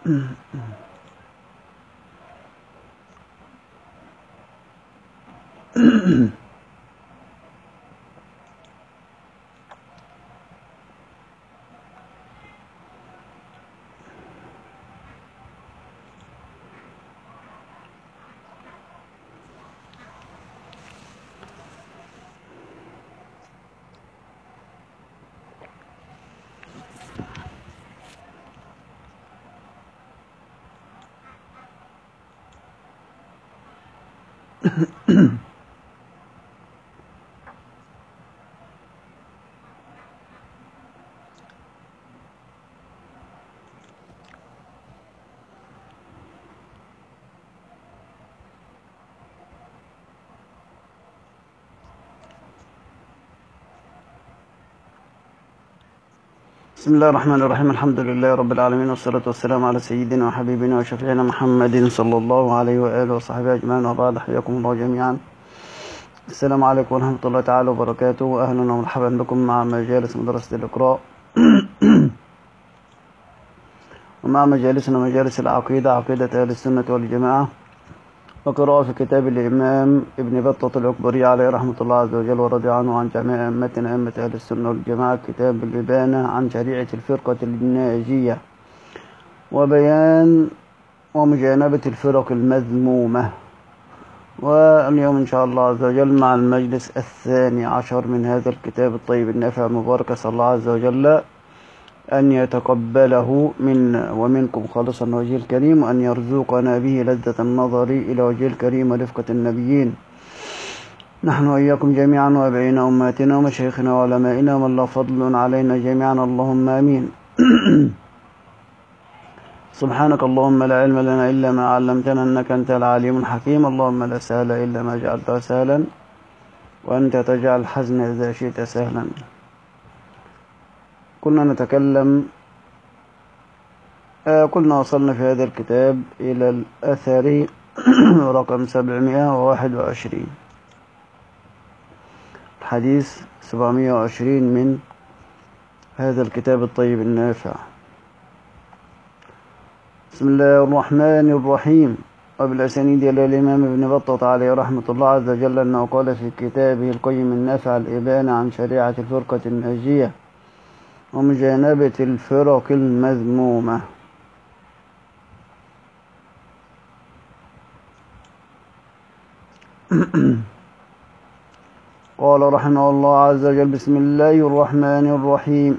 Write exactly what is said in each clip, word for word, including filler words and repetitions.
بسم الله الرحمن الرحيم. الحمد لله رب العالمين، والصلاة والسلام على سيدنا وحبيبنا وشفيعنا محمد صلى الله عليه وآله وصحبه أجمعين، وبعد. حياكم الله جميعا. السلام عليكم ورحمة الله تعالى وبركاته، وأهلا ومرحبا بكم مع مجالس مدرسة الإقراء ومع مجالسنا مجالس العقيدة، عقيدة أهل السنة والجماعة، وقراءة في كتاب الإمام ابن بطة العكبري عليه رحمة الله عز وجل ورضي عنه عن جميع أئمتنا أئمة أهل السنة والجماعة، كتاب الإبانة عن شريعة الفرقة الناجية وبيان ومجانبة الفرق المذمومة. واليوم إن شاء الله عز وجل مع المجلس الثاني عشر من هذا الكتاب الطيب النافع المبارك، أسأل الله عز وجل أن يتقبله منا ومنكم خالصا وجه الكريم، وأن يرزقنا به لذة النظر إلى وجه الكريم ورفقة النبيين، نحن وإياكم جميعا، وأبعينا أماتنا ومشايخنا وعلمائنا، ومن له فضل علينا جميعا، اللهم آمين. سبحانك اللهم لا علم لنا إلا ما علمتنا، إنك أنت العليم الحكيم. اللهم لا سهل إلا ما جعلته سهلا، وأنت تجعل الحزن إذا شئت سهلا. كنا نتكلم آه كنا وصلنا في هذا الكتاب إلى الأثر رقم سبعمائة وواحد وعشرين، الحديث سبعمائة وعشرين من هذا الكتاب الطيب النافع. بسم الله الرحمن الرحيم. وبالأسانيد إلى الإمام ابن بطة عليه رحمة الله عز وجل أنه قال في كتابه القيم النافع الإبانة عن شريعة الفرقة الناجية ومجانبة الفرق المذمومة. قال رحمه الله عز وجل: بسم الله الرحمن الرحيم.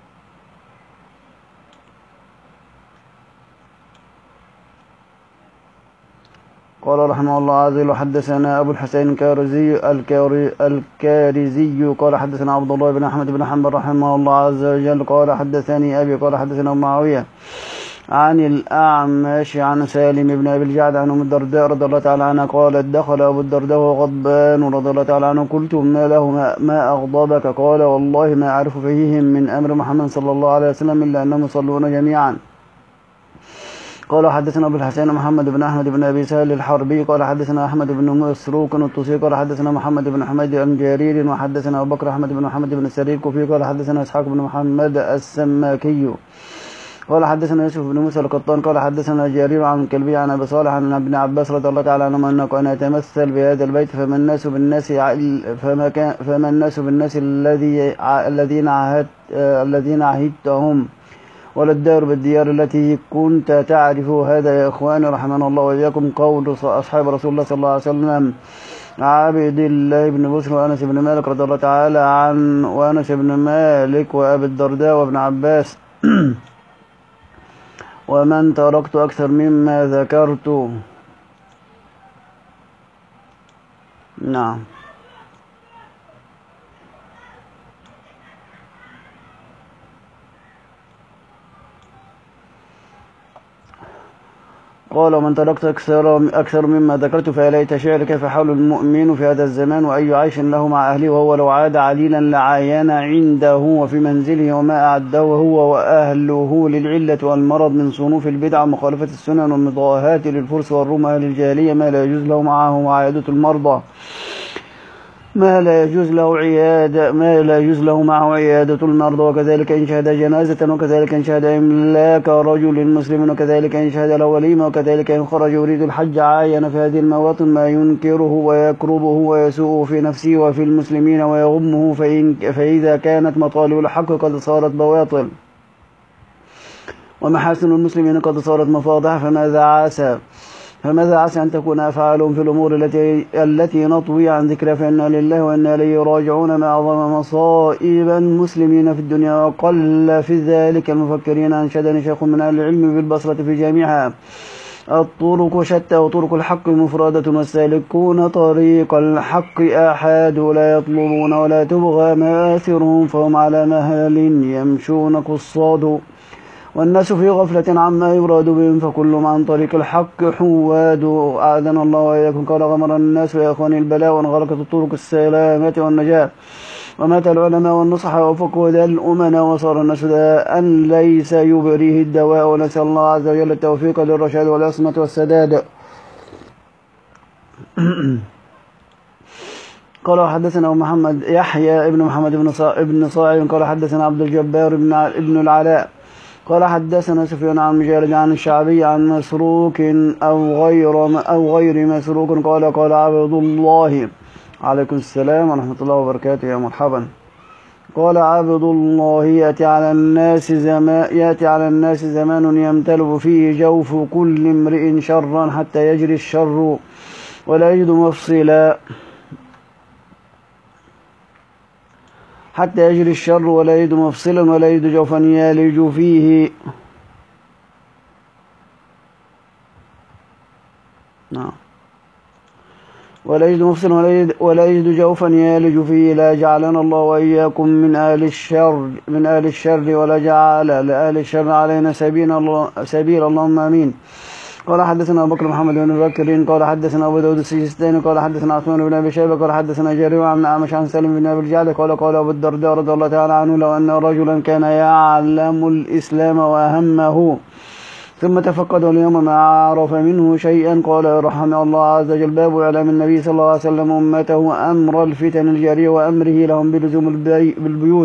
قال رحمه الله عز وجل: حدثنا أبو الحسين الكارزي الكارزي قال حدثنا عبد الله بن أحمد بن حنبل رحمه الله عز وجل قال حدثني أبي قال حدثنا معاوية عن الأعمش عن سالم بن أبي الجعد عن أم الدرداء رضي الله تعالى عنها قالت: دخل أبو الدرداء وغضبان رضي الله تعالى عنه، قلت: ما له ما أغضبك؟ قال: والله ما أعرف فيهم من أمر محمد صلى الله عليه وسلم إلا أنهم يصلون جميعا. قال حدثنا أبو الحسين محمد بن أحمد بن أبي سهل الحربي قال حدثنا أحمد بن مسروق الطوسي قال حدثنا محمد بن حميد بن جرير وحدثنا أبو بكر أحمد بن محمد بن السري الكوفي قال حدثنا إسحاق بن محمد السماكي قال حدثنا يوسف بن موسى القطان قال حدثنا جرير عن كلبي عن أبي صالح عن ابن عباس رضي الله تعالى عنهما أنه كان يتمثل بهذا البيت: فما الناس بالناس فما كان فما الناس بالناس الذي الذين عهدت الذين عهدتهم ولا الدار بالديار التي كنت تعرف. هذا يا إخواني رحمنا الله وإياكم قول أصحاب رسول الله صلى الله عليه وسلم: عبد الله بن بشر وأنس بن مالك رضي الله تعالى عن وأنس بن مالك وأبي الدرداء وابن عباس ومن تركت أكثر مما ذكرت. نعم. قال: ومن تركت أكثر, أكثر مما ذكرت فليت شعر كيف حول المؤمن في هذا الزمان وأي عيش له مع أهله، وهو لو عاد عليلا لعاين عنده وفي منزله وما أعده هو وأهله للعلة والمرض من صنوف البدع ومخالفة السنن والمضاهاة للفرس والروم أهل الجاهلية ما لا يجوز له معه وعيادة المرضى ما لا يجوز له عيادة ما لا يجوز له معه عيادة المرضى، وكذلك إن شهد جنازة، وكذلك إن شهد إملاك رجل مسلم، وكذلك إن شهد له وليمة، وكذلك إن خرج يريد الحج عاين في هذه المواطن ما ينكره ويكربه ويسوء في نفسه وفي المسلمين ويغمه، فإن فإذا كانت مطالب الحق قد صارت بواطل ومحاسن المسلمين قد صارت مفاضح، فماذا عسى فماذا عسى أن تكون أفعالهم في الأمور التي التي نطوي عن ذكرها، فإنا لله وإنا إليه راجعون، ما أعظم مصائب المسلمين في الدنيا وقل في ذلك المفكرين. أنشدني شيخ من أهل العلم بالبصرة في جامعها: الطرق شتى وطرق الحق مفردة، والسالكون طريق الحق آحاد، لا يطلبون ولا تبغى مآثرهم، فهم على مهل يمشون قصاد، والناس في غفلة عما يراد بهم، فكلهم عن طريق الحق حواد. أعاذنا الله وإياكم. قال: غمر الناس يا إخواني البلاء، وانغلقت الطرق السلامة والنجاة، ومات العلماء والنصحاء وفقد الأمناء، وصار الناس داء ليس يبريه الدواء، ونسأل الله عز وجل التوفيق للرشاد والعصمة والسداد. قال: حدثنا محمد يحيى ابن محمد بن صاعد قال: حدثنا عبد الجبار بن العلاء قال: حدثنا سفيان عن مجالد عن الشعبي عن مسروق أو غير أو غير مسروق قال: قال عبد الله. عليكم السلام ورحمة الله وبركاته، يا مرحبا. قال عبد الله: يأتي على الناس زمان يأتي على الناس زمان يمتلئ فيه جوف كل امرئ شرا حتى يجري الشر ولا يجد مفصلا حتى يجري الشر ولا يجد مفصلا ولا يجد جوفا يلج فيه. نعم. ولا يجد مفصلا ولا يجد, ولا يجد جوفا يلج فيه. لا جعلنا الله وإياكم من آل الشر من آل الشر ولا جعل لآل الشر علينا سبيل الله سبيل اللهم آمين. قال: حدثنا أبو بكر محمد بن بكر قال: حدثنا أبو داود السجستاني قال: حدثنا عثمان بن أبي شيبة قال: حدثنا جرير عن أعمش عن سالم بن أبي الجعد قال: قال أبو الدرداء رضي الله تعالى عنه: لو أن رجلا كان يعلم الإسلام وأهمه ثم تفقده اليوم ما عرف منه شيئا، قال: رحمه الله عز وجل: باب إعلام النبي صلى الله عليه وسلم أمته أمر الفتن الجارية وأمره لهم بلزوم بالبيوت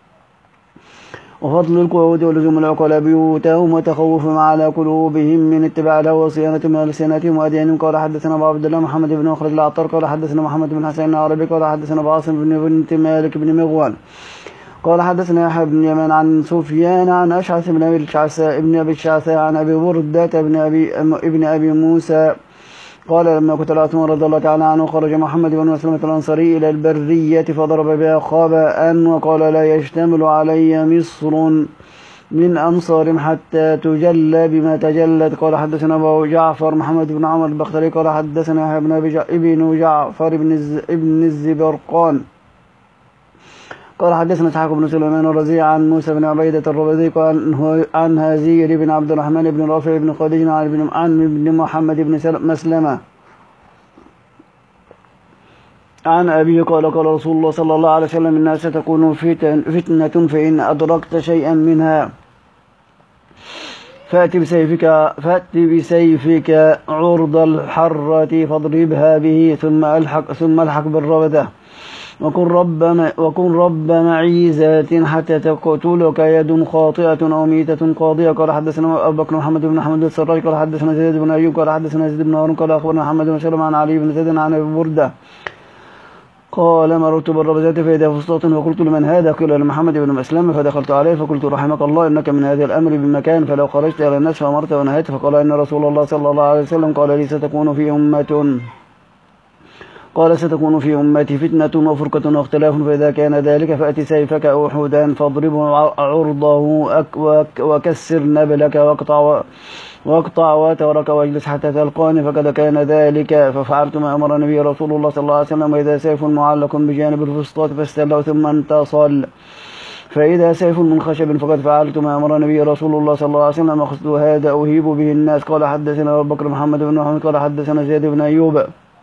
وفضل القعود ولزوم العقلاء بيوتهم وتخوفهم على قلوبهم من اتباع الهوى وصيانتهم ألسنتهم وأديانهم. قال: حدثنا أبو عبد الله محمد بن مخلد العطار قال: حدثنا محمد بن حسين العربي قال: حدثنا أبو عاصم بن بنت مالك بن مغوان قال: حدثنا يحيى بن يمان عن سفيان عن أشعث بن أبي الشعثاء ابن أبي الشعثاء عن أبي بردة بن أبي ابن أبي موسى قال: لما قتل عثمان رضي الله تعالى عنه خرج محمد بن مسلمة الأنصاري إلى البرية فضرب بها خباء وقال: لا يشتمل علي مصر من أنصار حتى تجلى بما تجلت. قال: حدثنا أبو جعفر محمد بن عمر البختري قال: حدثنا يحيى بن أبي ابن جعفر بن الزبرقان قال: حدثنا إسحاق بن سليمان الرزي عن موسى بن عبيدة الربذي قال: عن هزير بن عبد الرحمن بن رافع بن خديج عن ابن محمد بن مسلمة عن أبيه قال: قال رسول الله صلى الله عليه وسلم: الناس ستكون فتن فتنة فإن أدركت شيئا منها فأت بسيفك فأت بسيفك عرض الحرة فاضربها به ثم ألحق ثم ألحق بالربذة وكن رب وكن رب معيزات حتى تقتلك يد خاطئة أو ميتة قاضية. قال: حدثنا أبو بكر محمد بن محمد السراج قال: حدثنا زيد بن أيوب قال: حدثنا زيد بن هارون قال: أخبرنا محمد بن سلمة عن علي بن زيد عن أبي بردة قال: مررت بالربذات فإذا فسطاط فقلت: لمن هذا؟ قيل: لمحمد بن مسلمة. فدخلت عليه فقلت: رحمك الله، إنك من هذا الأمر بمكان، فلو خرجت إلى الناس فأمرت ونهيت. فقال: إن رسول الله صلى الله عليه وسلم قال لي: ستكون في أمة قال ستكون في أمتي فتنة وفرقة واختلاف، فإذا كان ذلك فأت سيفك أحدا فاضربه عرضه وكسر نبلك واقطع واقطع وترك واجلس حتى تلقاني، فقد كان ذلك ففعلت ما أمر النبي رسول الله صلى الله عليه وسلم: وإذا سيف معلق بجانب الفسطاط فاستله ثم انتصل، فإذا سيف من خشب فقد فعلت ما أمر النبي رسول الله صلى الله عليه وسلم: أخذت هذا أهيب به الناس. قال: حدثنا أبو بكر محمد بن محمد قال: حدثنا زيد بن أيوب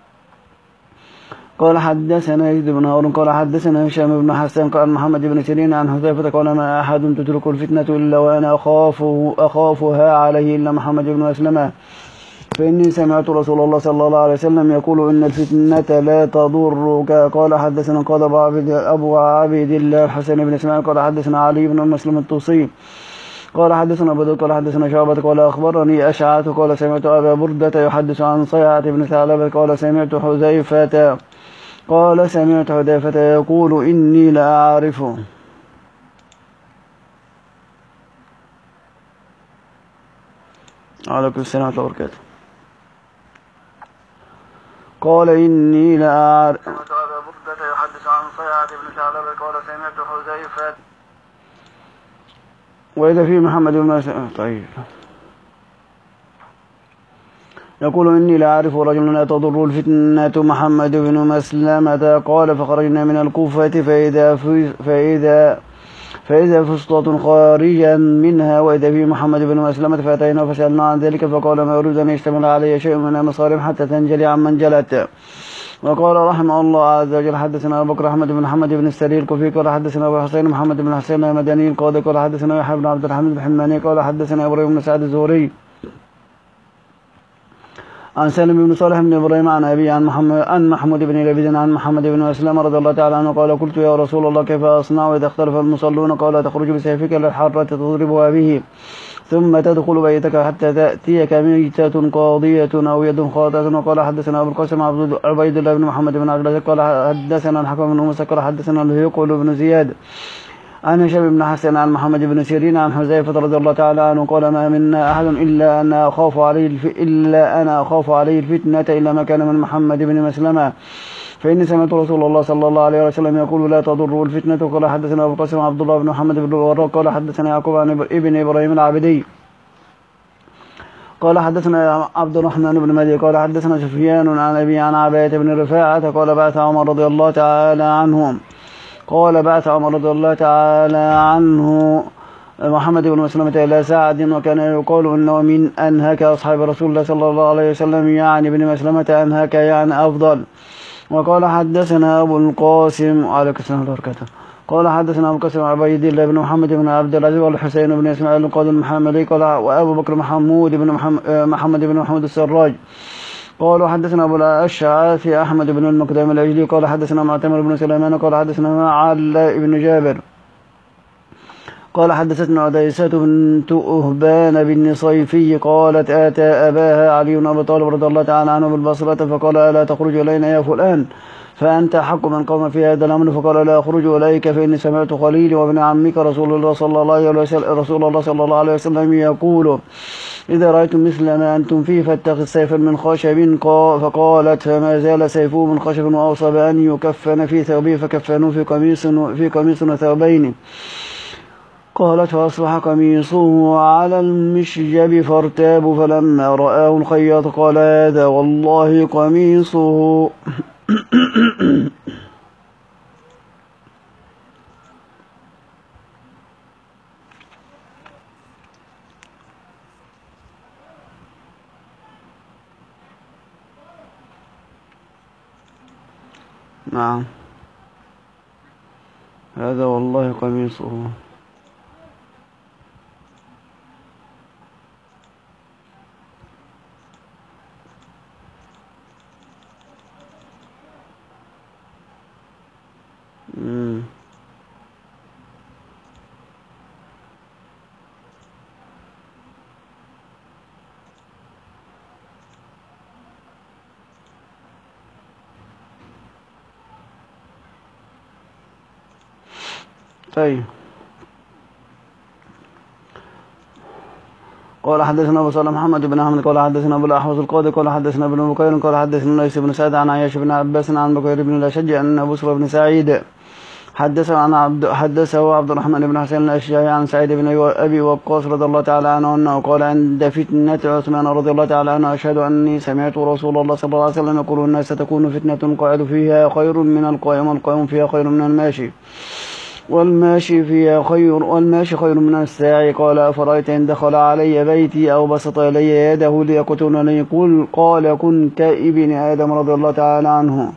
قال: حدثنا يزيد بن هارون قال: حدثنا هشام بن حسان قال: محمد بن سيرين عن حذيفة قال: ما أحد تترك الفتنة إلا وأنا أخافه أخافها عليه إلا محمد بن مسلمة فإني سمعت رسول الله صلى الله عليه وسلم يقول إن الفتنة لا تضرك. قال حدثنا قال أبو عبد أبو عبد الله الحسن بن إسماعيل قال حدثنا علي بن مسلم الطوسي قال حدثنا بدر قال حدثنا شعبة قال أخبرني أشعث قال سمعت أبا بردة يحدث عن صيعة بن ثعلبة قال سمعت حذيفة قال سمعت حذيفة يقول إني لأعرف عليكم السلام ورحمة الله وبركاته. قال إني لأعرف سمعت أبا بردة يحدث عن صيعة بن ثعلبة قال سمعت حذيفة وإذا في محمد بن طيب يقول إني لأعرف رجلا لا تضر الفتنة محمد بن مسلمة قال فخرجنا من الكوفة فإذا فإذا فإذا فسطة خارجا منها وإذا في محمد بن مسلمة فأتينا فسألنا عن ذلك فقال ما يريد أن يشتمل علي شيء من المصارم حتى تنجلي عمن جلت. وقال رحمه الله عز وجل حدثنا أبو بكر أحمد بن محمد بن السري الكوفي قال حدثنا أبو حسين محمد بن حسين المدني القاضي قال حدثنا يحيى بن عبد الحميد الحماني قال حدثنا إبراهيم بن سعد الزهري عن سالم بن صالح بن إبراهيم عن أبي عن محمد عن محمود بن لبيد عن محمد بن مسلم رضي الله تعالى عنه قال قلت يا رسول الله كيف أصنع إذا اختلف المصلون؟ قال تخرج بسيفك للحرة تضربها به ثم تدخل بيتك حتى تأتيك ميتة قاضية أو يد خاطئة. وقال حدثنا أبو القاسم عبيد الله بن محمد بن عبد قال حدثنا الحكم بن موسى قال حدثنا الهيقل بن زياد عن هشام بن حسن عن محمد بن سيرين عن حذيفة رضي الله تعالى عنه قال ما منا أحد إلا أنا أخاف عليه الف... إلا أنا أخاف عليه الفتنة إلا ما كان من محمد بن مسلمة فإني سمعت رسول الله صلى الله عليه وسلم يقول لا تضر الفتنة. قال حدثنا أبو القاسم عبد الله بن محمد بن الوراق قال حدثنا يعقوب عن ابن إبراهيم العابدي قال حدثنا عبد الرحمن بن مهدي قال حدثنا سفيان عن أبي عن عباية بن رفاعة قال بعث عمر رضي الله تعالى عنهم قال بعث عمر رضي الله تعالى عنه محمد بن مسلمة إلى سعد وكان يقول إنه من أنهك أصحاب رسول الله صلى الله عليه وسلم يعني بن مسلمة أنهك يعني أفضل. وقال حدثنا أبو القاسم عليك السلام وبركاته قال حدثنا أبو القاسم عبيد الله بن محمد بن عبد العزيز والحسين بن إسماعيل القاضي المحمدي قال وأبو بكر محمود بن محمد بن محمود السراج قالوا حدثنا أبو الأشعث أحمد بن المقدام العجلي قال حدثنا معتمر بن سليمان قال حدثنا معل بن جابر قال حدثتنا عديسة بنت أهبان بن صيفي قالت آتى أباها علي بن أبي طالب رضي الله تعالى عنه بالبصرة فقال ألا تخرج إلينا يا فلان فأنت حق من قام في هذا الأمر؟ فقال لا أخرج إليك فإني سمعت خليلي وابن عمك رسول الله صلى الله عليه وسلم رسول الله صلى الله عليه وسلم يقول إذا رأيتم مثل ما أنتم فيه فاتخذ سيفا من خشب. فقالت فما زال سيفه من خشب وأوصى بأن يكفن في ثوبه فكفنوه في قميص في قميص وثوبين. قالت فأصبح قميصه على المشجب فارتاب فلما رآه الخياط قال هذا والله قميصه نعم هذا والله قميصه. مم. طيب قال حدثنا أبو صالح محمد بن أحمد قال حدثنا أبو الأحوص القاضي قال حدثنا ابن بكير قال حدثنا ليس بن سعد عن عياش بن عباس عن بكير بن الأشج أن أبو بصر بن سعيد حدثه عن عبد حدثه عبد الرحمن بن حسين الأشجعي عن سعيد بن أبي وقاص رضي الله تعالى عنه أنه قال عند فتنة عثمان رضي الله تعالى عنه أشهد أني سمعت رسول الله صلى الله عليه وسلم يقول الناس ستكون فتنة قاعد فيها خير من القائم والقائم فيها خير من الماشي والماشي فيها خير والماشي خير من الساعي. قال أفرأيت إن دخل علي بيتي أو بسط إلي يده ليقتلني يقول قال كنت ابن آدم رضي الله تعالى عنه.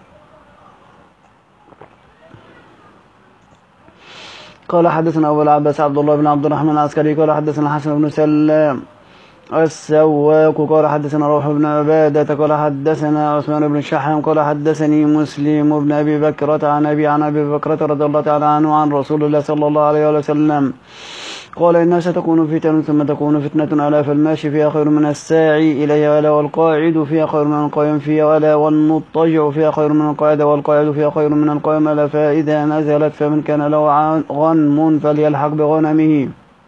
قال حدثنا أبو العباس عبد الله بن عبد الرحمن العسكري قال حدثنا حسن بن سلام السواق قال حدثنا روح بن عبادة قال حدثنا عثمان بن الشحام قال حدثني مسلم بن أبي بكرة عن أبي عن أبي بكرة رضي الله تعالى عنه عن رسول الله صلى الله عليه وسلم قال إنها ستكون فتن ثم تكون فتنة ألا فالماشي فيها خير من الساعي إليها ألا والقاعد فيها خير من القائم فيها ألا والمضطجع فيها خير من القاعد والقاعد فيها خير من القائم ألا فإذا نزلت فمن كان له غنم فليلحق بغنمه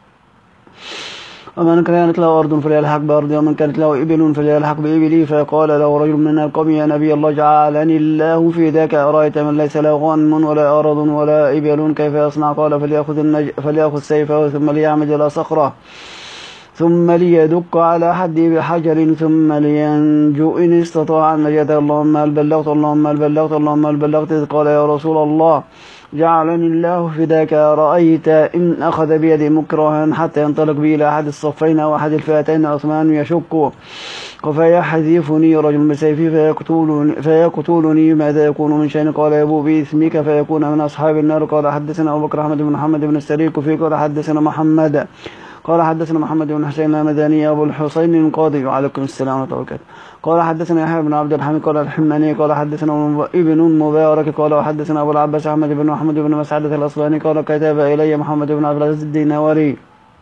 ومن كانت له أرض فليلحق بأرضه ومن كانت له إبل فليلحق بإبله فقال له رجل من القوم يا نبي الله جعلني الله في ذاك أرأيت من ليس له غنم ولا أرض ولا إبل كيف يصنع قال فليأخذ, النج... فليأخذ سيفه ثم ليعمد إلى صخرة ثم ليدق على حده بحجر ثم لينجو إن استطاع النجاة اللهم هل بلغت اللهم هل بلغت اللهم هل بلغت قال يا رسول الله جعلني الله فداك رأيت إن أخذ بيدي مكرها حتى ينطلق بي إلى أحد الصفين أو أحد الفئتين عثمان يشك فيحذفني رجل بسيفي فيقتلني, فيقتلني ماذا يكون من شيء قال يبو بإثمك فيكون من أصحاب النار قال حدثنا أبو بكر أحمد بن محمد بن السريك في قال حدثنا محمد قال حدثنا محمد بن حسين المدني أبو الحسين القاضي وعليكم السلام ورحمة الله وبركاته قال حدثنا يحيى بن عبد الحميد قال الحماني قال حدثنا ابن مبارك قال وحدثنا أبو العباس أحمد بن محمد بن مسعدة الأصلاني قال كتب إلي محمد بن عبد العزيز الدينوري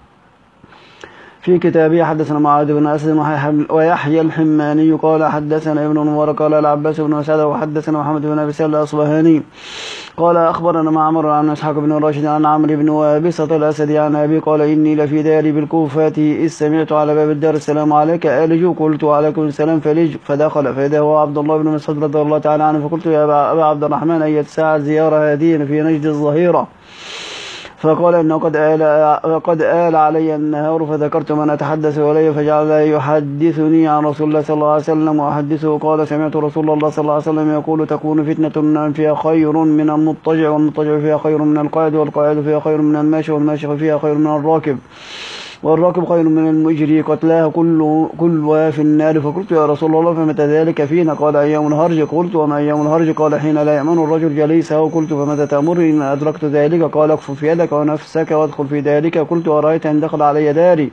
في كتابه حدثنا معاذ بن أسد ويحيى الحماني قال حدثنا ابن مبارك قال العباس بن مسعدة وحدثنا محمد بن أبي سهل الأصبهاني قال أخبرنا معمر عن إسحاق بن راشد عن عمرو بن وابصة الأسدي عن أبي قال إني لفي داري بالكوفة إذ سمعت على باب الدار السلام عليك ألج قلت وعليكم السلام فلج فدخل فإذا هو عبد الله بن مسعود رضي الله تعالى عنه فقلت يا أبا عبد الرحمن أية ساعة زيارة هذه في نجد الظهيرة فقال إنه قد آل, قد آل علي النهار فذكرت من أتحدث إليه فجعل يحدثني عن رسول الله صلى الله عليه وسلم وأحدثه قال سمعت رسول الله صلى الله عليه وسلم يقول تكون فتنة فيها خير من المضطجع والمضطجع فيها خير من القاعد والقاعد فيها خير من الماشي والماشي فيها خير من الراكب والراكب خير من المجري قتلاه كل كلها في النار فقلت يا رسول الله فمتى ذلك فينا قال أيام الهرج قلت وما أيام الهرج قال حين لا يأمن الرجل جليسه قلت فمتى تأمرني إن أدركت ذلك قال اكفف يدك ونفسك وادخل في ذلك قلت أرأيت أن دخل علي داري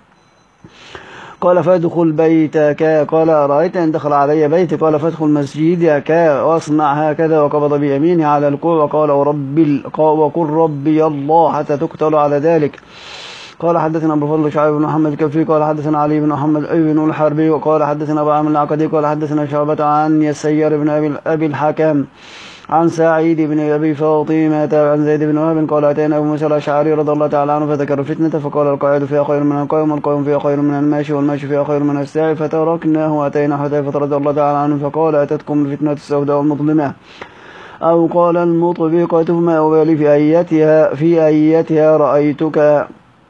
قال فادخل بيتك قال أرأيت أن دخل علي بيتي قال فادخل مسجدك واصنع هكذا وقبض بيمينه على الكوع وقال ورب وقل ربي الله حتى تقتل على ذلك قال حدثنا ابو فضل شعيب بن محمد الكفي قال حدثنا علي بن محمد بن الحربي وقال حدثنا ابو عامر العقدي قال حدثنا شعبة عن يسير بن ابي ابي الحكم عن سعيد بن ابي فاطمه عن زيد بن وهب قال اتينا ابو موسى الاشعري رضي الله تعالى عنه فذكر الفتنه فقال القاعد فيها خير من القائم والقائم فيها خير من الماشي والماشي فيها خير من الساعي فتركناه واتينا حذيفه رضي الله تعالى عنه فقال اتتكم الفتنه السوداء المظلمه او قال المطبقه ما أبالي في ايتها في ايتها رايتك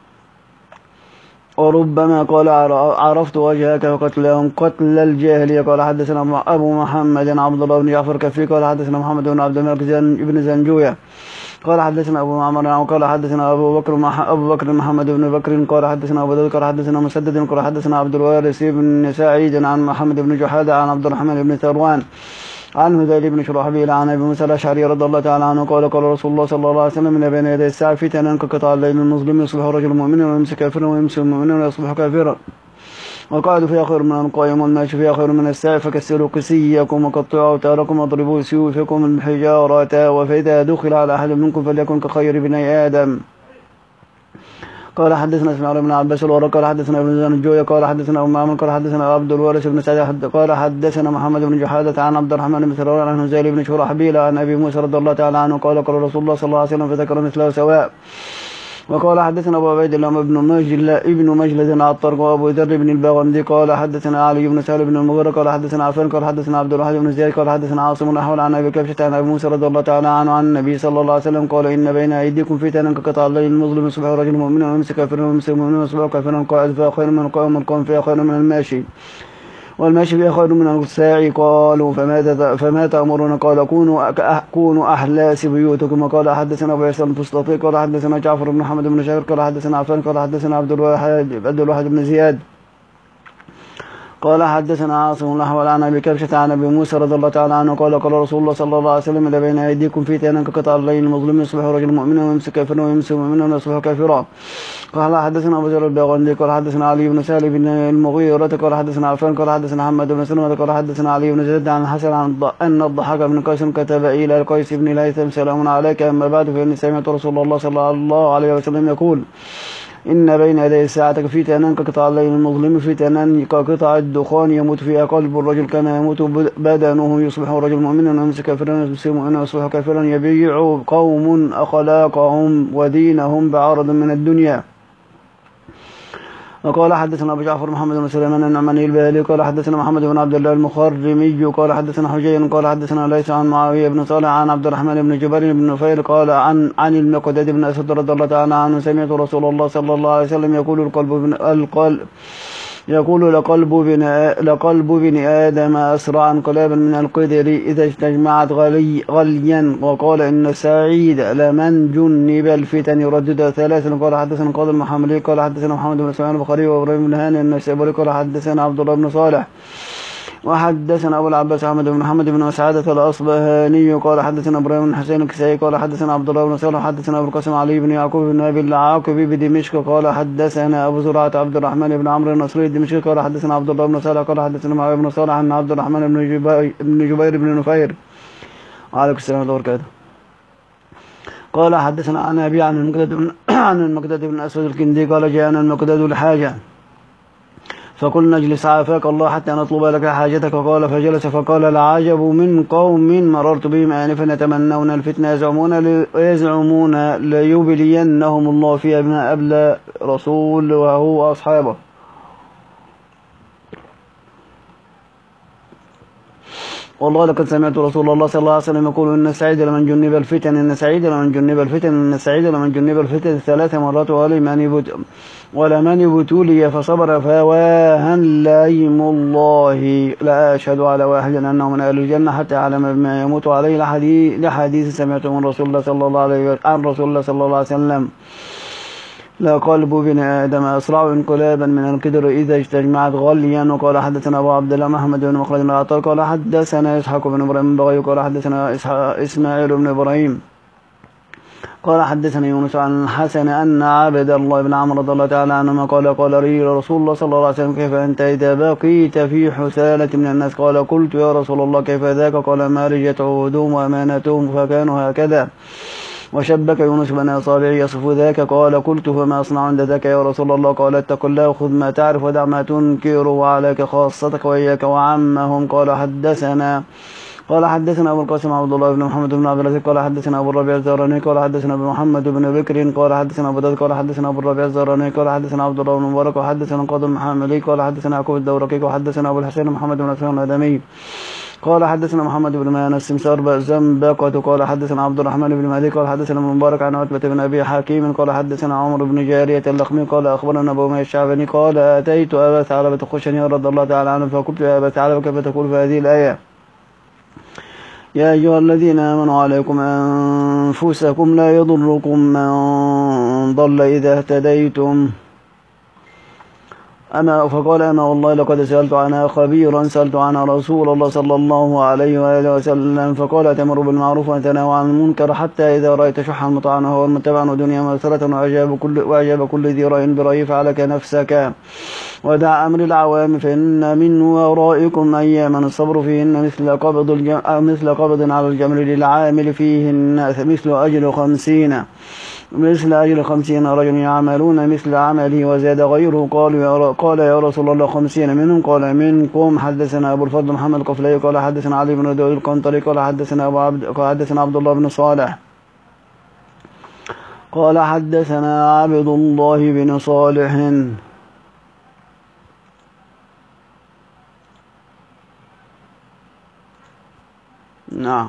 وربما قال عرفت وجهك وقتلهم قتل الجاهلية قال حدثنا أبو محمد عبد الله بن جعفر كفي قال حدثنا محمد بن عبد الملك بن زنجوية قال حدثنا أبو معمر وقال حدثنا أبو بكر أبو بكر محمد بن بكر قال حدثنا أبو داود قال حدثنا مسدد قال حدثنا عبد الوارث بن سعيد عن محمد بن جحادة عن عبد الرحمن بن ثروان عن هذيل بن شرحبيل عن ابي موسى الاشعري رضي الله تعالى عنه قال قال رسول الله صلى الله عليه وسلم من بين يدي الساعه فتنه كقطع الليل المظلم يصبح رجل مؤمنا ويمسك كافرا ويمسك مؤمنا ويصبح كافرا والقاعد فيها خير من القائم والماشي فيها خير من الساعي فكسروا كسيكم وقطعوا اوتاركم واضربوا سيوفكم الحجاره وفاذا دخل على احد منكم فليكن كخير بني ادم قال حدثنا اسماعيل بن عباس الورق قال حدثنا ابن زنجوية قال حدثنا ابو معمر قال حدثنا عبد الوارث بن سعيد قال حدثنا محمد بن جحادة عن عبد الرحمن بن ثروان عن هزيل بن شرحبيل عن ابي موسى رضي الله تعالى عنه قال قال رسول الله صلى الله عليه وسلم فذكر مثله سواء وقال حدثنا ابو عبيد الله بن مجل ابن مجلد العطار وابو ذر بن الباغندي قال حدثنا علي بن سهل بن المغيرة قال حدثنا عفان قال حدثنا عبد الواحد بن زياد قال حدثنا عاصم الاحول عن ابي كبشة عن ابي موسى رضي الله تعالى عنه عن النبي صلى الله عليه وسلم قال ان بين ايديكم فتنا كقطع الليل المظلم يصبح رجل مؤمن ويمسك كافرا ويمسك مؤمنا ويصبح كافرا قاعد فيها خير من القائم والقائم فيها خير من الماشي والماشي فيها خير من الساعي قالوا فما فما تأمرون قال كونوا كونوا أحلاس بيوتكم وقال حدثنا أبو عيسى الفسطاطي قال حدثنا جعفر بن محمد بن شاكر قال حدثنا عفان قال حدثنا عبد الواحد عبد الواحد بن زياد قال حدثنا عاصم الأحول عن أبي كبشة عن أبي موسى رضي الله تعالى عنه قال قال رسول الله صلى الله عليه وسلم إذا بين أيديكم فتنة كقطع الليل المظلم يصبح رجل مؤمنا ويمسك كافرا ويمسك مؤمنا ويصبح كافرا قال حدثنا أبو ذر البغندي قال حدثنا علي بن سهل بن المغيرة قال حدثنا عفان قال حدثنا محمد بن سلمة قال حدثنا علي بن زيد عن الحسن عن أن الضحاك بن قيس كتب إلى قيس بن الهيثم سلام عليك أما بعد فإني سمعت رسول الله صلى الله عليه وسلم يقول إن بين يدي الساعة فتنا كقطع الليل المظلم فتنا كقطع الدخان يموت فيها قلب الرجل كما يموت بدنه يصبح رجل مؤمنا ويمسك كافرا ويصبح كافرا يبيع قوم أخلاقهم ودينهم بعرض من الدنيا. وقال حدثنا أبو جعفر محمد بن سليمان النعماني الباهلي قال حدثنا محمد بن عبد الله المخرمي قال حدثنا حجين قال حدثنا ليس عن معاوية بن صالح عن عبد الرحمن بن جبير بن نفيل قال عن عن المقداد بن أسد رضي الله تعالى عنه سمعت رسول الله صلى الله عليه وسلم يقول القلب بن القلب يقول لقلب بن لقلب بن آدم أسرع انقلابا من القدر إذا اجتمعت غلي غليا. وقال إن السعيد لمن جنب الفتن يردد ثلاثا. قال حدثنا قاضي المحمدي قال حدثنا محمد بن سليمان البخاري وإبراهيم بن هاني النسابوري قال حدثنا عبد الله بن صالح وحدثنا أبو العباس أحمد بن محمد بن مسعدة الأصبهاني قال حدثنا إبراهيم بن حسين الكسائي قال حدثنا عبد الله بن صالح حدثنا أبو القاسم علي بن يعقوب بن أبي العاقبي بدمشق قال حدثنا أبو زرعة عبد الرحمن بن عمرو النصري الدمشقي قال حدثنا عبد الله بن صالح قال حدثنا معاوية بن صالح عن عبد الرحمن بن جبير بن, جبير بن نفير وعليكم السلام ورحمة الله وبركاته قال حدثنا عن أبي عن المقداد عن المقداد بن أسود الكندي قال جاءنا المقداد لحاجة فقلنا اجلس عافاك الله حتى نطلب لك حاجتك. قال فجلس فقال العجب من قوم مررت بهم آنفا يتمنون الفتنة يزعمون يزعمون ليبلينهم الله في أبناء أبلى رسول وهو أصحابه. والله لقد سمعت رسول الله صلى الله عليه وسلم يقول إن السعيد لمن جنب الفتن إن السعيد لمن جنب الفتن إن السعيد لمن جنب الفتن ثلاث مرات ولمن ولمن ابتلي فصبر فواها ليم الله لا أشهد على واحد أنه من أهل الجنة حتى أعلم بما يموت عليه لحديث, لحديث سمعته من رسول الله صلى الله عليه وسلم عن رسول الله صلى الله عليه وسلم لا قلب بن آدم أسرع انقلابا من القدر إذا اجتمعت غليا. وقال حدثنا أبو عبد الله محمد بن مخلد بن العطار قال حدثنا إسحاق بن إبراهيم بغي قال حدثنا إسماعيل بن إبراهيم قال حدثنا يونس عن الحسن أن عبد الله بن عمرو رضي الله تعالى عنهما قال قال لي رسول الله صلى الله عليه وسلم كيف أنت إذا بقيت في حثالة من الناس؟ قال قلت يا رسول الله كيف ذاك؟ قال ما رجت عهودهم وأمانتهم فكانوا هكذا. وشبك يونس بن أصابع يصف ذاك. قال قلت فما أصنع عند ذاك يا رسول الله؟ قال اتق الله خذ ما تعرف ودع ما تنكر وعليك خاصتك وإياك وعمهم. قال حدثنا قال حدثنا أبو القاسم عبد الله بن محمد بن عبد العزيز قال حدثنا أبو الربيع الزهراني قال حدثنا أبو محمد بن بكر قال حدثنا أبو داود قال حدثنا أبو الربيع الزهراني قال حدثنا عبد الله بن مبارك وحدثنا قاضي المحاملي قال حدثنا يعقوب الدورقي وحدثنا أبو الحسين محمد بن عثمان الآدمي قال حدثنا محمد بن مان السمسار زنبقة قال حدثنا عبد الرحمن بن مهدي قال حدثنا مبارك عن عتبة بن أبي حكيم قال حدثنا عمر بن جارية اللخمي قال أخبرنا أبو مية الشعباني قال أتيت أبا ثعلبة الخشني رضي الله تعالى عنه فقلت يا أبا ثعلبة كيف تقول في هذه الآية يا أيها الذين آمنوا عليكم أنفسكم لا يضركم من ضل إذا اهتديتم أنا فقال أنا والله لقد سألت عنها خبيرا سألت عنها رسول الله صلى الله عليه وآله وسلم فقال تمر بالمعروف وتنهى عن المنكر حتى إذا رأيت شحا مطعنا هو المتبع ودنيا مأثرة وأجاب كل, وأجاب كل ذي رأي برأي فعلك نفسك ودع أمر العوام فإن من ورائكم أياما الصبر فيهن مثل قبض مثل قبض على الجمر للعامل فيهن مثل أجل خمسين مثل أجل خمسين رجل يعملون مثل عمله وزاد غيره. قالوا قال يا رسول الله خمسين منهم؟ قال منكم. حدثنا أبو الفضل محمد القفلي قال حدثنا علي بن داود القنطري قال حدثنا أبو عبد قال حدثنا عبد الله بن صالح قال حدثنا عبد الله بن صالح نعم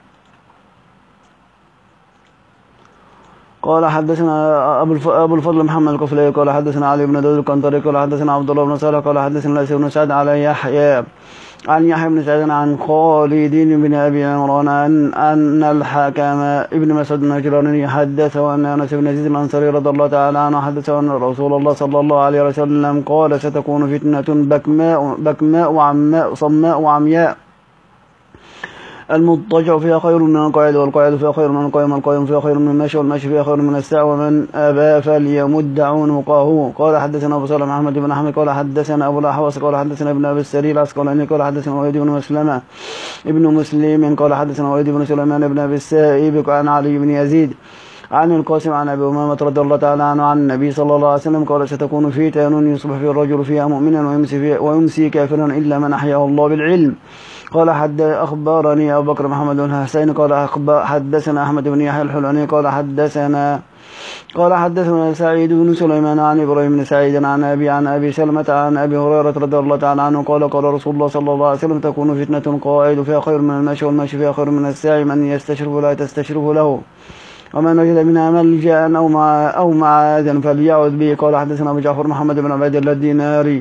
قال حدثنا أبو الفضل محمد القفلي قال حدثنا علي بن داود القنطري قال حدثنا عبد الله بن صالح قال حدثنا ليس بن سعد على يحيى عن يحيى بن سعد عن خالد بن أبي عمران أن أن الحكم ابن مسعود النجراني حدثه أن أنس بن يزيد الأنصاري رضي الله تعالى عنه حدثه أن رسول الله صلى الله عليه وسلم قال ستكون فتنة بكماء بكماء وعماء صماء وعمياء المضطجع فيها خير من القاعد، والقاعد فيها خير من القائم، والقائم فيها خير من الماشي، والماشي فيها خير من الساعي، ومن أبى فليمد عنقه. قال حدثنا أبو سلمة أحمد بن أحمد قال حدثنا أبو الأحوص قال حدثنا ابن أبي السري العسقلاني قال حدثنا وليد بن مسلمة ابن مسلم قال حدثنا وليد بن سليمان بن أبي السائب عن علي بن يزيد عن القاسم عن أبي أمامة رضي الله تعالى عنه عن النبي صلى الله عليه وسلم قال ستكون فتن يصبح في الرجل فيها مؤمنا ويمسي, فيها ويمسي كافرا إلا من أحياه الله بالعلم. قال حد أخبرني أبو بكر محمد بن حسين قال حدثنا أحمد بن يحيى الحلواني قال حدثنا قال حدثنا سعيد بن سليمان عن إبراهيم بن سعيد عن أبي عن أبي سلمة عن أبي هريرة رضي الله تعالى عنه قال قال رسول الله صلى الله عليه وسلم تكون فتنة قائد فيها خير من الماشي، والماشي فيها خير من الساعي، من يستشرف لا تستشرف له، ومن وجد منها ملجأ أو مع أو معاذا فليعد به. قال حدثنا أبو جعفر محمد بن عبيد الله الديناري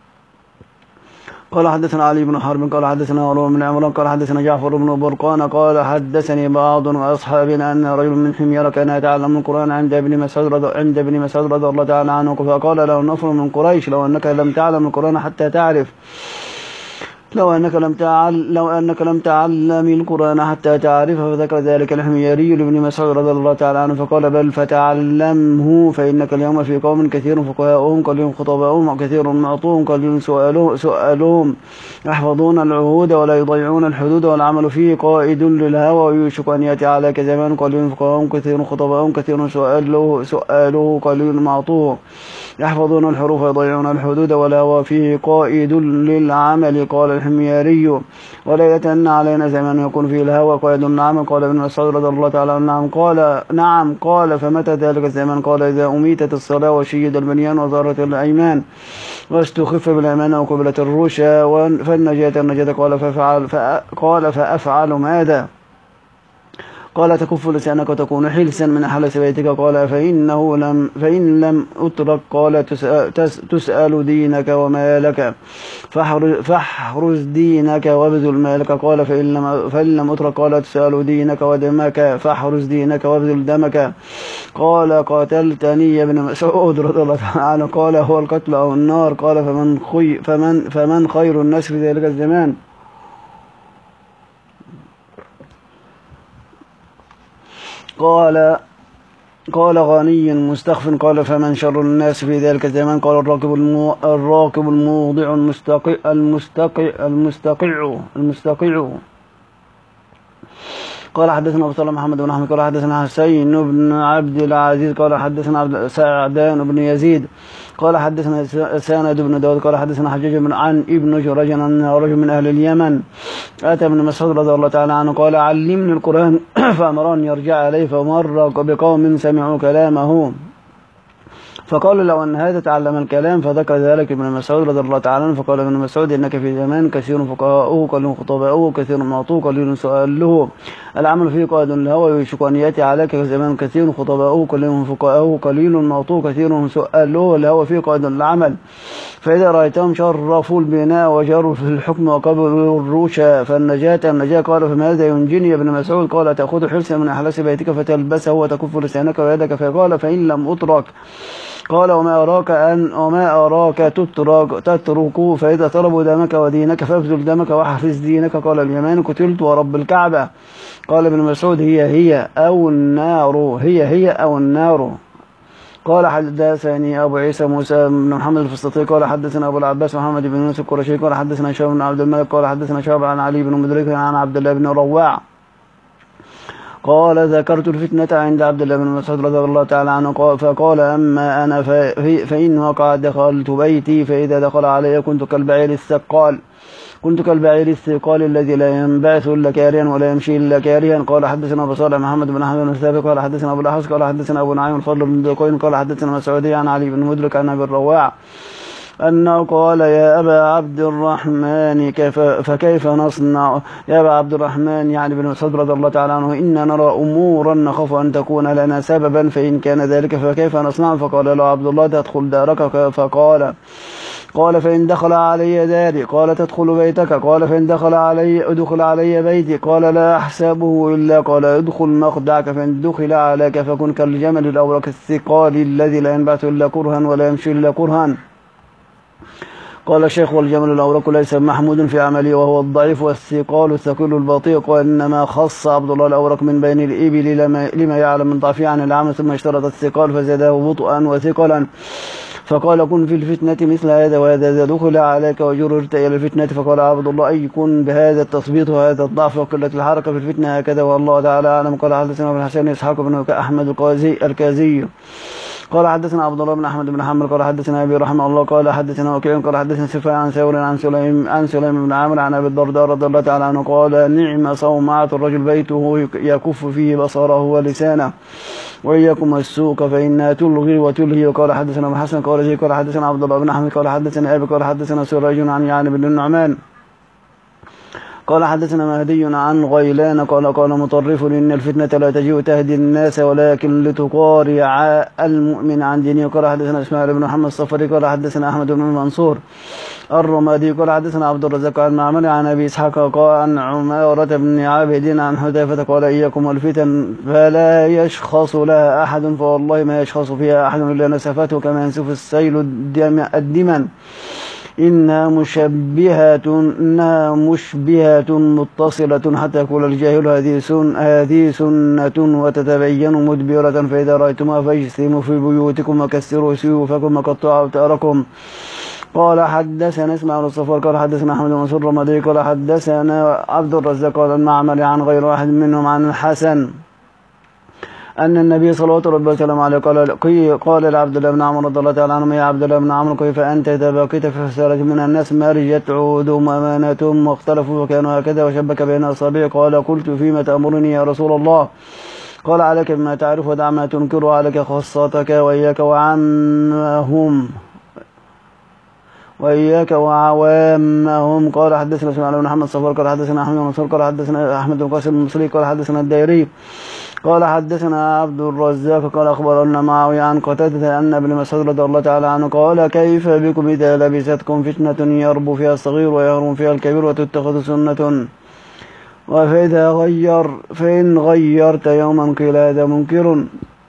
قال حدثنا علي بن حرب قال حدثنا هارون بن عمران قال حدثنا جعفر بن برقان قال حدثني بعض أصحابنا أن رجل من حمير كان يتعلم القرآن عند ابن مسعود رضي عند ابن مسعود رضي الله تعالى عنه، فقال له نفر من قريش لو أنك لم تعلم القرآن حتى تعرف لو أنك لم تعلم لو أنك لم تعلم القرآن حتى تعرفه، فذكر ذلك الحميري لابن مسعود رضي الله تعالى عنه فقال بل فتعلمه، فإنك اليوم في قوم كثير فقهاؤهم قليل خطباؤهم وكثير معطوهم قليل سؤالهم يحفظون العهود ولا يضيعون الحدود، والعمل فيه قائد للهوى، ويوشك أن يأتي عليك زمان قليل فقهاؤهم كثير خطباؤهم كثير سؤاله سؤاله قليل معطوه يحفظون الحروف ويضيعون الحدود، والهوى فيه قائد للعمل. قال الحميري ولا يتأن علينا زمان يكون فيه الهوى قائد للعمل. قال ابن مسعود رضي الله تعالى عنه نعم قال نعم قال فمتى ذلك الزمان؟ قال إذا أميتت الصلاة وشيد البنيان وظهرت الأيمان واستخف بالأمان وقبلت الرشا فالنجاة النجاة. قال ففعل قال فأفعل ماذا؟ قال تكف لسانك وتكون حلسا من حلس بيتك. قال فإنه لم فإن لم أترك قال تسأل دينك ومالك فاحرز دينك وابذل مالك. قال فإن لم, فإن لم أترك قال تسأل دينك ودمك فاحرز دينك وابذل دمك. قال قاتلتني يا ابن مسعود رضي الله عنه قال هو القتل أو النار. قال فمن, خي فمن, فمن خير الناس في ذلك الزمان؟ قال قال غني مستخف. قال فمن شر الناس في ذلك الزمان؟ قال الراكب المو... الراكب الموضع المستقع المستقع المستقع المستقع. قال حدثنا أبو سلمة محمد بن أحمد قال حدثنا حسين بن عبد العزيز قال حدثنا عبد سعدان بن يزيد قال حدثنا ساند بن داود قال حدثنا حجاج بن عن ابن جريج عن رجل من أهل اليمن أتى ابن مسعود رضي الله تعالى عنه قال علمني القرآن فأمر أن يرجع عليه، فمر بقوم سمعوا كلامه فقال لو أن هذا تعلم الكلام، فذكر ذلك ابن مسعود رضي الله تعالى عنه فقال ابن مسعود إنك في زمان كثير فقهاؤه قليل خطباؤه كثير معطوه قليل سؤاله، العمل فيه قائد الهوى ويشك أن يأتي عليك في زمان كثير خطباؤه قليل فقهاؤه قليل معطوه كثير سؤاله، الهوى فيه قائد العمل. فإذا رأيتهم شرفوا البناء وجروا في الحكم وقبلوا الرشا فالنجاة النجاة. قال فماذا ينجني ابن مسعود؟ قال تأخذ حلسا من أحلاس بيتك فتلبسه وتكف لسانك ويدك. فقال فإن لم أترك قال وما أراك أن وما أراك تترك تترك فإذا طلبوا دمك ودينك فابذل دمك واحرز دينك. قال اليمان قتلت ورب الكعبة. قال ابن مسعود هي هي أو النار هي هي أو النار. قال حدثني أبو عيسى موسى بن محمد الفسطاطي قال حدثنا أبو العباس محمد بن يوسف القرشي قال حدثنا شعب بن عبد الملك قال حدثنا شعب عن علي بن مدرك عن عبد الله بن رواع قال ذكرت الفتنة عند عبد الله بن مسعود رضي الله تعالى عنه فقال أما أنا فإن وقع دخلت بيتي فإذا دخل علي كنت كالبعير الثقال كنت كالبعير الثقال الذي لا ينبعث إلا كارها ولا يمشي إلا كارها. قال حدثنا أبو صالح محمد بن أحمد بن الثابت قال حدثنا أبو الأحوص قال حدثنا أبو نعيم الفضل بن دقين قال حدثنا مسعودي عن علي بن مدرك عن أبي الرواع أنه قال يا أبا عبد الرحمن كيف فكيف نصنع؟ يا أبا عبد الرحمن يعني بن مسعود رضي الله تعالى عنه إننا نرى أمورا نخاف أن تكون لنا سببا فإن كان ذلك فكيف نصنع؟ فقال له عبد الله تدخل دارك. فقال قال فإن دخل علي داري. قال تدخل بيتك. قال فإن دخل علي ادخل علي بيتي. قال لا أحسبه إلا قال ادخل مخدعك فإن دخل عليك فكن كالجمل الأورق الثقال الذي لا ينبعث إلا كرها ولا يمشي إلا كرها. قال الشيخ والجمل الأورق ليس محمود في عمله وهو الضعيف والثقال الثقيل البطيء، وإنما خص عبد الله الأورق من بين الإبل لما, لما يعلم من ضعفه عن العمل، ثم اشترط الثقال فزاده بطئا وثقلا، فقال كن في الفتنة مثل هذا وهذا، إذا دخل عليك وجررت إلى الفتنة. فقال عبد الله أي كن بهذا التثبيط وهذا الضعف وقلة الحركة في الفتنة هكذا، والله تعالى أعلم. قال حدثنا ابن الحسن إسحاق بن أحمد القازي الكازي قال حدثنا عبد الله بن أحمد بن حنبل قال حدثنا أبي رحمه الله قال حدثنا وكيع قال حدثنا سفيان عن ثور عن سليم عن سليم بن عامر عن أبي الدرداء رضي الله تعالى عنه قال نعم صومعة الرجل بيته يكف فيه بصره ولسانه، وإياكم السوق فإنها تلغي وتلهي. وقال حدثنا ابن حسن قال زي قال حدثنا عبد الله بن أحمد قال حدثنا أبي قال حدثنا سراج عن يعني بن النعمان قال حدثنا مهدي عن غيلان قال قال مطرف إن الفتنة لا تجيء تهدي الناس ولكن لتقارع المؤمن عن دينه. قال حدثنا اسماعيل بن محمد الصفري قال حدثنا أحمد بن منصور الرمادي قال حدثنا عبد الرزاق عن معمر عن أبي إسحاق قال عن عمارة بن عابد عن حذيفة قال إياكم الفتن فلا يشخص لها أحد، فوالله ما يشخص فيها أحد إلا نسفته كما ينسف السيل الدمن، إنها مشبهة إنها مشبهة متصلة حتى يقول الجاهل هذه سن هذه سنة وتتبين مدبرة، فإذا رأيتموها فاجتثموا في بيوتكم وكسروا سيوفكم وقطعوا أوتاركم. قال حدثنا اسماعيل الصفار قال حدثنا أحمد بن منصور الرمادي قال حدثنا عبد الرزاق قال المعمر عن غير واحد منهم عن الحسن أن النبي صلى الله عليه وسلم عليه قال قال لعبد الله بن عمرو رضي الله تعالى عنه يا عبد الله بن عمرو كيف أنت إذا بقيت في فسارة من الناس مرجت عودهم وأماناتهم واختلفوا وكانوا هكذا وشبك بين أصابعه. قال قلت فيما تأمرني يا رسول الله؟ قال عليك بما تعرف ودع ما تنكر، عليك خاصتك وإياك وعامهم وإياك وعوامهم. قال حدثنا سمع بن محمد صفر قال حدثنا أحمد بن منصور قال حدثنا أحمد بن قاسم المصري قال حدثنا الديري قال حدثنا عبد الرزاق قال أخبرنا معاوية عن قتادة أن ابن مسعود رضي الله تعالى عنه قال كيف بكم إذا لبستكم فتنة يربو فيها الصغير ويهرم فيها الكبير وتتخذ سنة، وفإذا غير فإن غيرت يوما قيل هذا منكر.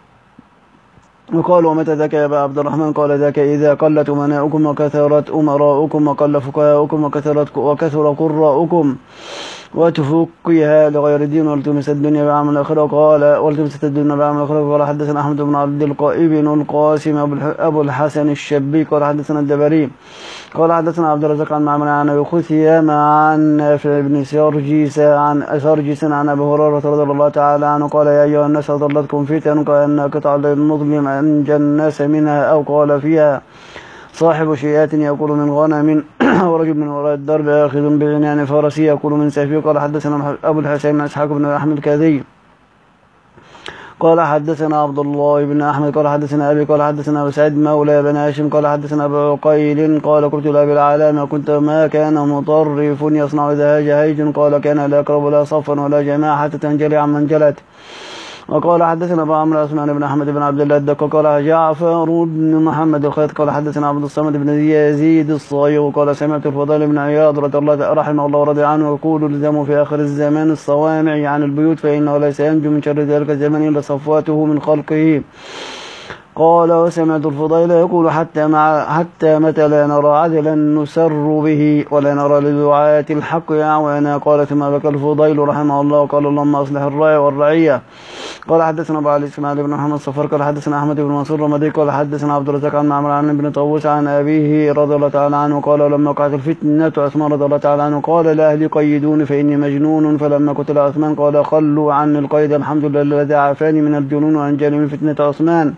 وقال ومتى ذاك يا أبا عبد الرحمن؟ قال ذاك إذا قلت أمناؤكم وكثرت أمراؤكم وقل فقهاؤكم وكثرت وكثر قراؤكم وتفقها لغير الدين والتمس الدنيا بعمل الآخرة. قال والتمس الدنيا بعمل الآخرة. قال حدثنا أحمد بن عبد القائب بن القاسم أبو الحسن الشبي قال حدثنا الدبري قال حدثنا عبد الرزاق عن معمر عن أبي خثيمة عن نافع بن سرجيس عن سرجيس عن أبي هريرة رضي الله تعالى عنه قال يا أيها الناس ضلتكم فتن كأنها قطع المظلم أنجى الناس منها، أو قال فيها صاحب شيئات يأكل من غنم ورجل من وراء الدرب آخذ بعنان فرسي يأكل من سيفه. قال حدثنا أبو الحسين بن إسحاق بن أحمد الكاذي قال حدثنا عبد الله بن أحمد قال حدثنا أبي قال حدثنا أبو سعيد مولى بن هاشم قال حدثنا أبو عقيل قال قلت لأبي العالى ما كنت ما كان مطرف يصنع إذا هاج هيج؟ قال كان لا يقرب لا صفا ولا جماعة حتى تنجلي عن من جلت. وقال حدثنا أبو عمرو عثمان بن أحمد بن عبد الله الدق قال جعفر بن محمد الخيط قال حدثنا عبد الصمد بن يزيد الصايغ قال سمعت الفضيل بن عياض رضي الله رحمه الله ورضي عنه يقول الزموا في آخر الزمان الصوامع عن البيوت فإنه ليس ينجو من شر ذلك الزمان إلا صفواته من خلقه. قال وسمعت الفضيل يقول حتى مع حتى متى لا نرى عدلا نسر به ولا نرى لدعاة الحق يعوانا. قال ثم بكى الفضيل رحمه الله وقال اللهم أصلح الرعي والرعية. قال حدثنا أبو علي اسماعيل بن محمد صفر قال حدثنا أحمد بن منصور الرمادي قال حدثنا عبد الرزاق عن معمر عن ابن طاووس عن أبيه رضي الله تعالى عنه قال لما وقعت الفتنة عثمان رضي الله تعالى عنه قال لأهلي قيدوني فإني مجنون، فلما قتل عثمان قال خلوا عني القيد الحمد لله الذي عافاني من الجنون وأنجاني من فتنة عثمان.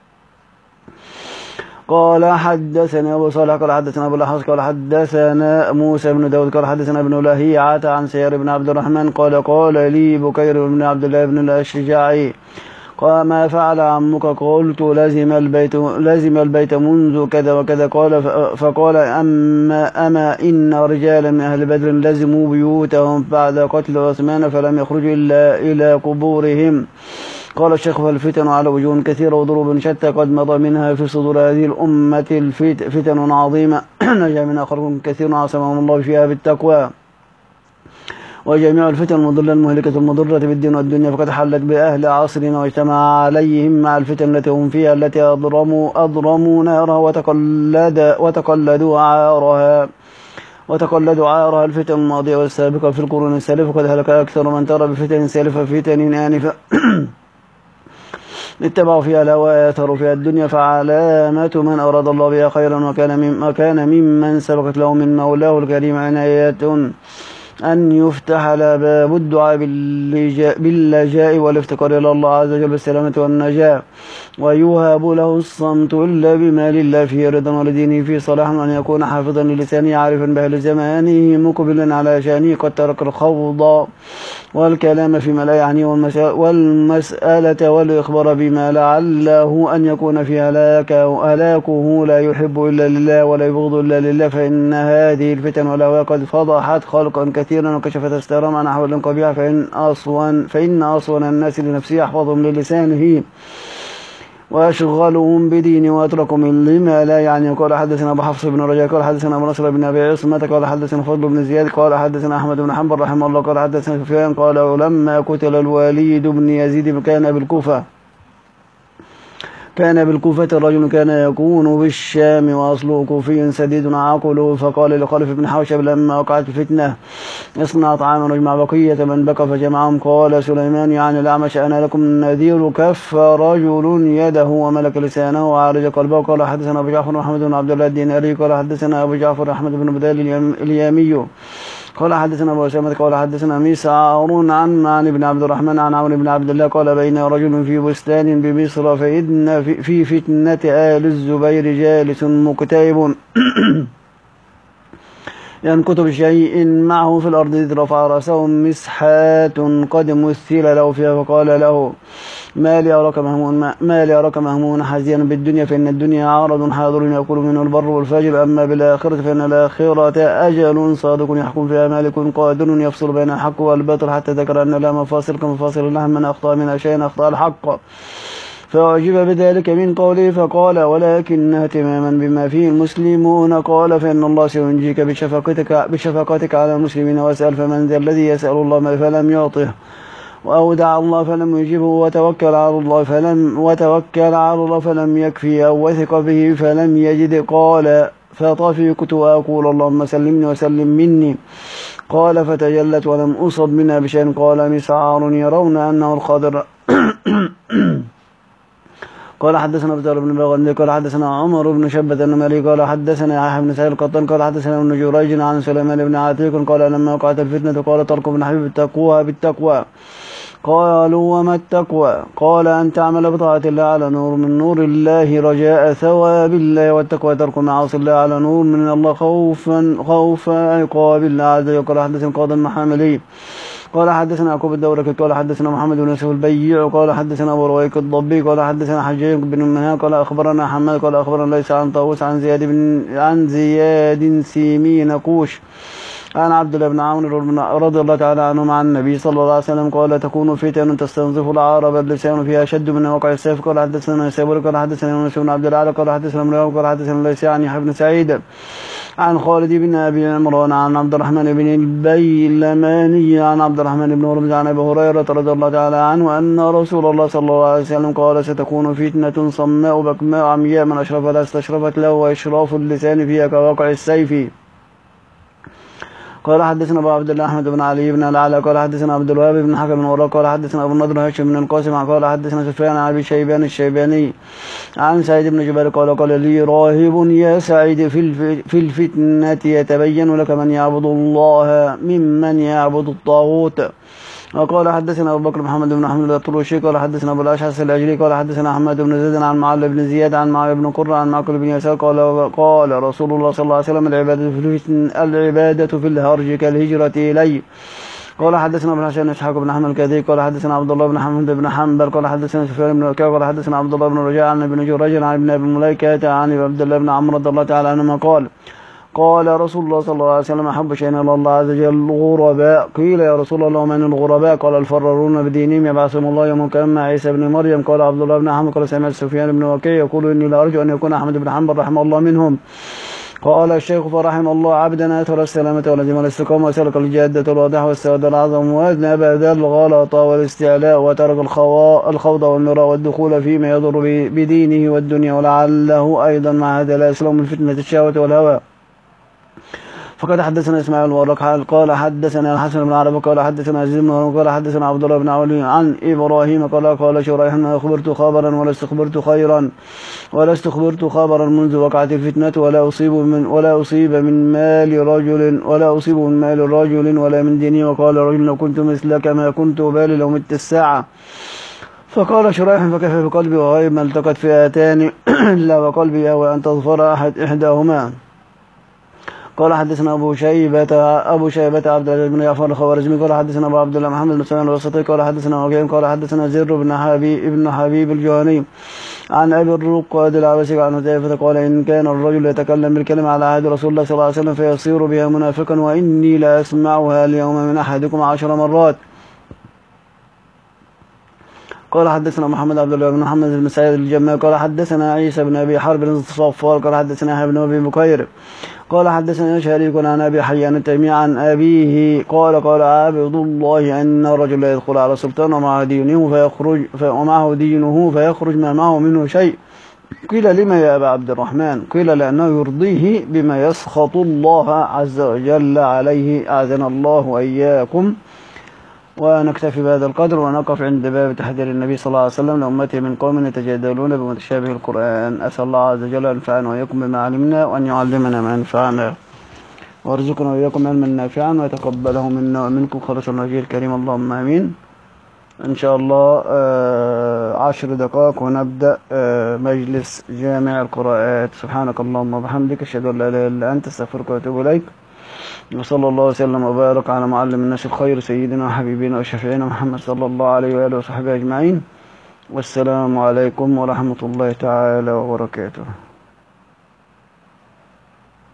قال حدثنا أبو صالح قال حدثنا أبو الأحوص قال حدثنا موسى بن داود قال حدثنا ابن لهيعة عن سيار بن عبد الرحمن قال قال لي بكير بن عبد الله بن الأشجعي قال ما فعل عمك؟ قلت لازم البيت لازم البيت منذ كذا وكذا. قال فقال أما أما إن رجالا من أهل بدر لزموا بيوتهم بعد قتل عثمان فلم يخرجوا إلا إلى قبورهم. قال الشيخ فالفتن على وجوه كثيرة وضروب شتى قد مضى منها في صدور هذه الأمة الفتن عظيمة نجا منها خلق كثير عصمهم الله فيها بالتقوى وجميع الفتن المضلة المهلكة المضرة بالدين والدنيا فقد حلت بأهل عصرنا واجتمع عليهم مع الفتن التي هم فيها التي أضرموا أضرموا نارها وتقلد وتقلدوا عارها وتقلدوا عارها الفتن الماضية والسابقة في القرون السالفة. قد هلك أكثر من ترى بفتن سالفة فتن آنفة اتبعوا فيها الهوى يأثروا فيها الدنيا. فعلامة من أراد الله بها خيرا وكان مم وكان ممن سبقت له من مولاه الكريم عناية أن يفتح له باب الدعاء باللجاء والافتقار إلى الله عز وجل بالسلامة والنجاة، ويوهب له الصمت إلا بما لله فيه رضا ولدينه فيه صلاح، وأن يكون حافظا للسانه عارفا بأهل زمانه مقبلا على شأنه قد ترك الخوض والكلام فيما لا يعنيه والمسألة والإخبار بما لعله أن يكون في هلاكه, هلاكه لا يحب إلا لله ولا يبغض إلا لله. فإن هذه الفتن والهوى قد فضحت خلقا كثيرا وكشفت أستارهم عن أحوال قبيحة. فإن أصون فإن أصون الناس لنفسه أحفظهم للسانه وأشغلهم بدين وأتركهم لما لا يعني. قال حدثنا أبو حفص بن رجاء قال حدثنا أبو نصر بن أبي عصمة قال حدثنا فضل بن زياد قال حدثنا أحمد بن حنبل رحمه الله قال حدثنا سفيان قال لما قتل الوليد بن يزيد كان بالكوفة كان بالكوفة رجل كان يكون بالشام وأصله كوفي سديد عاقله، فقال لخلف بن حوشب لما وقعت الفتنة اصنع طعاما واجمع بقية من بقى فجمعهم. قال سليمان يعني الأعمش أنا لكم نذير كف رجل يده وملك لسانه وعالج قلبه. قال حدثنا أبو جعفر محمد بن عبد الله الديناري قال حدثنا أبو جعفر أحمد بن بدال اليامي قال حدثنا أبو أسامة قال حدثنا مسعر عن معن بن عبد الرحمن عن عمرو بن عبد الله قال بين رجل في بستان بمصر فإذن في فتنة آل الزبير جالس مكتئب ينكت بشيء معه في الأرض إذ رفع رأسه مسحات قد مثل له فيها فقال له ما لي أراك مهمون ما لي أراك مهمون حزينا بالدنيا فإن الدنيا عرض حاضر يأكل منه البر والفاجر، أما بالآخرة فإن الآخرة أجل صادق يحكم فيها مالك قادر يفصل بين الحق والباطل، حتى ذكر أن لا مفاصل كمفاصل اللحم من أخطأ من أشياء أخطأ الحق فأعجب بذلك من قوله فقال ولكن اهتماما بما فيه المسلمون. قال فإن الله سينجيك بشفقتك, بشفقتك على المسلمين. واسأل فمن ذا الذي يسأل الله فلم يعطه وأودع الله فلم يجبه وتوكل على الله فلم وتوكل على الله فلم يكفي أو وثق به فلم يجد. قال فطفقت وأقول اللهم سلمني وسلم مني. قال فتجلت ولم أصب منها بشيء. قال مسعار يرون أنه الخضر قال حدثنا بزار بن بغندي قال حدثنا عمر بن شبة النمري قال حدثنا يحيى بن سعيد القطان قال حدثنا ابن جريج عن سليمان بن عتيق قال لما وقعت الفتنة قال طلق بن حبيب التقوى بالتقوى. قالوا وما التقوى؟ قال أن تعمل بطاعة الله على نور من نور الله رجاء ثواب الله، والتقوى ترك معاصي الله على نور من الله خوفا خوفا عقاب الله عز وجل. قال حدثنا القاضي المحاملي قال حدثنا يعقوب الدورقي قال حدثنا محمد بن يوسف البيع قال حدثنا ابو رويك الضبي قال حدثنا حجاج بن منها قال اخبرنا حماد قال اخبرنا ليس عن طاووس عن زياد بن عن زياد سيمي نقوش عن عبد الله بن عمرو رضي الله تعالى عنه عن النبي صلى الله عليه وسلم قال تكون فتن تستنظف العرب اللسان فيها اشد من وقع السيف. قال حدثنا سابر قال حدثنا يونس بن عبد العال قال حدثنا مريم قال حدثنا ليس عن يحيى بن سعيد عن خالد بن أبي عمران عن عبد الرحمن بن البيلماني عن عبد الرحمن بن هرمز عن أبي هريرة رضي الله تعالى عنه أن رسول الله صلى الله عليه وسلم قال ستكون فتنة صماء بكماء عمياء من أشرف لا استشرفت له وإشراف اللسان فيها كواقع السيف. قال حدثنا ابو عبد الله احمد بن علي بن العلاء قال حدثنا عبد الوهاب بن حكم بن وراء قال حدثنا ابو النضر هاشم بن القاسم قال حدثنا سفيان عن ابي شيبان الشيباني عن سعيد بن جبير قال قال لي راهب يا سعيد في في الفتنه يتبين لك من يعبد الله ممن يعبد الطاغوت. وقال حدثنا ابو بكر محمد بن احمد الطروشي قال حدثنا ابو الاشعث الاجلي قال حدثنا احمد بن زيد عن معل بن زياد عن معاويه بن قره عن معقل بن يسار قال قال رسول الله صلى الله عليه وسلم العباده في الفتن العباده في الهرج كالهجره الي. قال حدثنا ابن حسين اسحاق بن احمد الكاذي قال حدثنا عبد الله بن حمد بن حنبل قال حدثنا سفيان بن وكيع قال حدثنا عبد الله بن رجاء عن ابن جريج عن ابن ابي مليكه عن عبد الله بن عمرو رضي الله تعالى عنهما قال قال رسول الله صلى الله عليه وسلم أحب شيئا إلى الله عز وجل الغرباء. قيل يا رسول الله من الغرباء؟ قال الفرارون بدينهم يبعثهم الله يوم القيامة عيسى بن مريم. قال عبد الله بن حنبل قال سمعت سفيان بن وكيع يقول إني لا أرجو أن يكون أحمد بن حنبل رحمه الله منهم. قال الشيخ فرحم الله عبدنا أثر السلامة ولزم الاستقامة وسلك الجادة الواضحة والسواد العظم وأذنب ذا الغلط والاستعلاء وترك الخوض والمراء والدخول فيما يضر بدينه والدنيا ولعله أيضا مع هذا لا يسلم من فتنة الشهوة والهوى. فقد حدثنا اسماعيل الورق قال حدثنا الحسن بن عرب قال حدثنا عزيز بن هارون قال حدثنا عبد الله بن علي عن ابراهيم قال قال شريح ما اخبرت خبرا ولا استخبرت خيرا ولا استخبرت خبرا منذ وقعت الفتنه ولا اصيب من ولا اصيب من مال رجل ولا اصيب من مال رجل ولا من ديني. وقال رجل لو كنت مثلك ما كنت بالي لو مت الساعه. فقال شريح فكيف بقلبي وغيب ما التقت فئتان الا وقلبي او ان تظفر احد احداهما. قال حدثنا أبو شيبة أبو شيبة عبد العزيز بن جعفر الخوارزمي قال حدثنا أبو عبد الله محمد بن سليمان الوسطي قال حدثنا وكيع قال حدثنا زر بن حبيب ابن حبيب الجهني عن أبي الرقاد العبسي عن حذيفة قال إن كان الرجل يتكلم بالكلمة على عهد رسول الله صلى الله عليه وسلم فيصير بها منافقا وإني لا أسمعها اليوم من أحدكم عشر مرات. قال حدثنا محمد عبد الله بن محمد بن سعيد الجمال قال حدثنا عيسى بن أبي حرب بن الصفار قال حدثنا يحيى بن أبي بكير قال حدثنا شريك عن أبي حيان التيمي عن أبيه قال قال عبد الله أن الرجل يدخل على سلطان ومعه دينه فيخرج ومعه دينه فيخرج ما معه منه شيء. قيل لما يا أبا عبد الرحمن؟ قيل لأنه يرضيه بما يسخط الله عز وجل عليه أعاذنا الله وإياكم. ونكتفي بهذا القدر ونقف عند باب تحذير النبي صلى الله عليه وسلم لأمته من قوم يتجادلون بمتشابه القرآن. أسأل الله عز وجل أن ينفعنا وإياكم بما علمنا وأن يعلمنا ما ينفعنا وارزقنا وإياكم علما نافعا ويتقبله منا ومنكم خالص الوجه الكريم اللهم آمين. إن شاء الله عشر دقائق ونبدأ مجلس جامع القراءات. سبحانك اللهم وبحمدك أشهد أن لا إله إلا أنت أستغفرك وأتوب إليك. وصلى الله وسلم وبارك على معلم الناس الخير سيدنا وحبيبنا وشفيعنا محمد صلى الله عليه وآله وصحبه أجمعين. والسلام عليكم ورحمة الله تعالى وبركاته.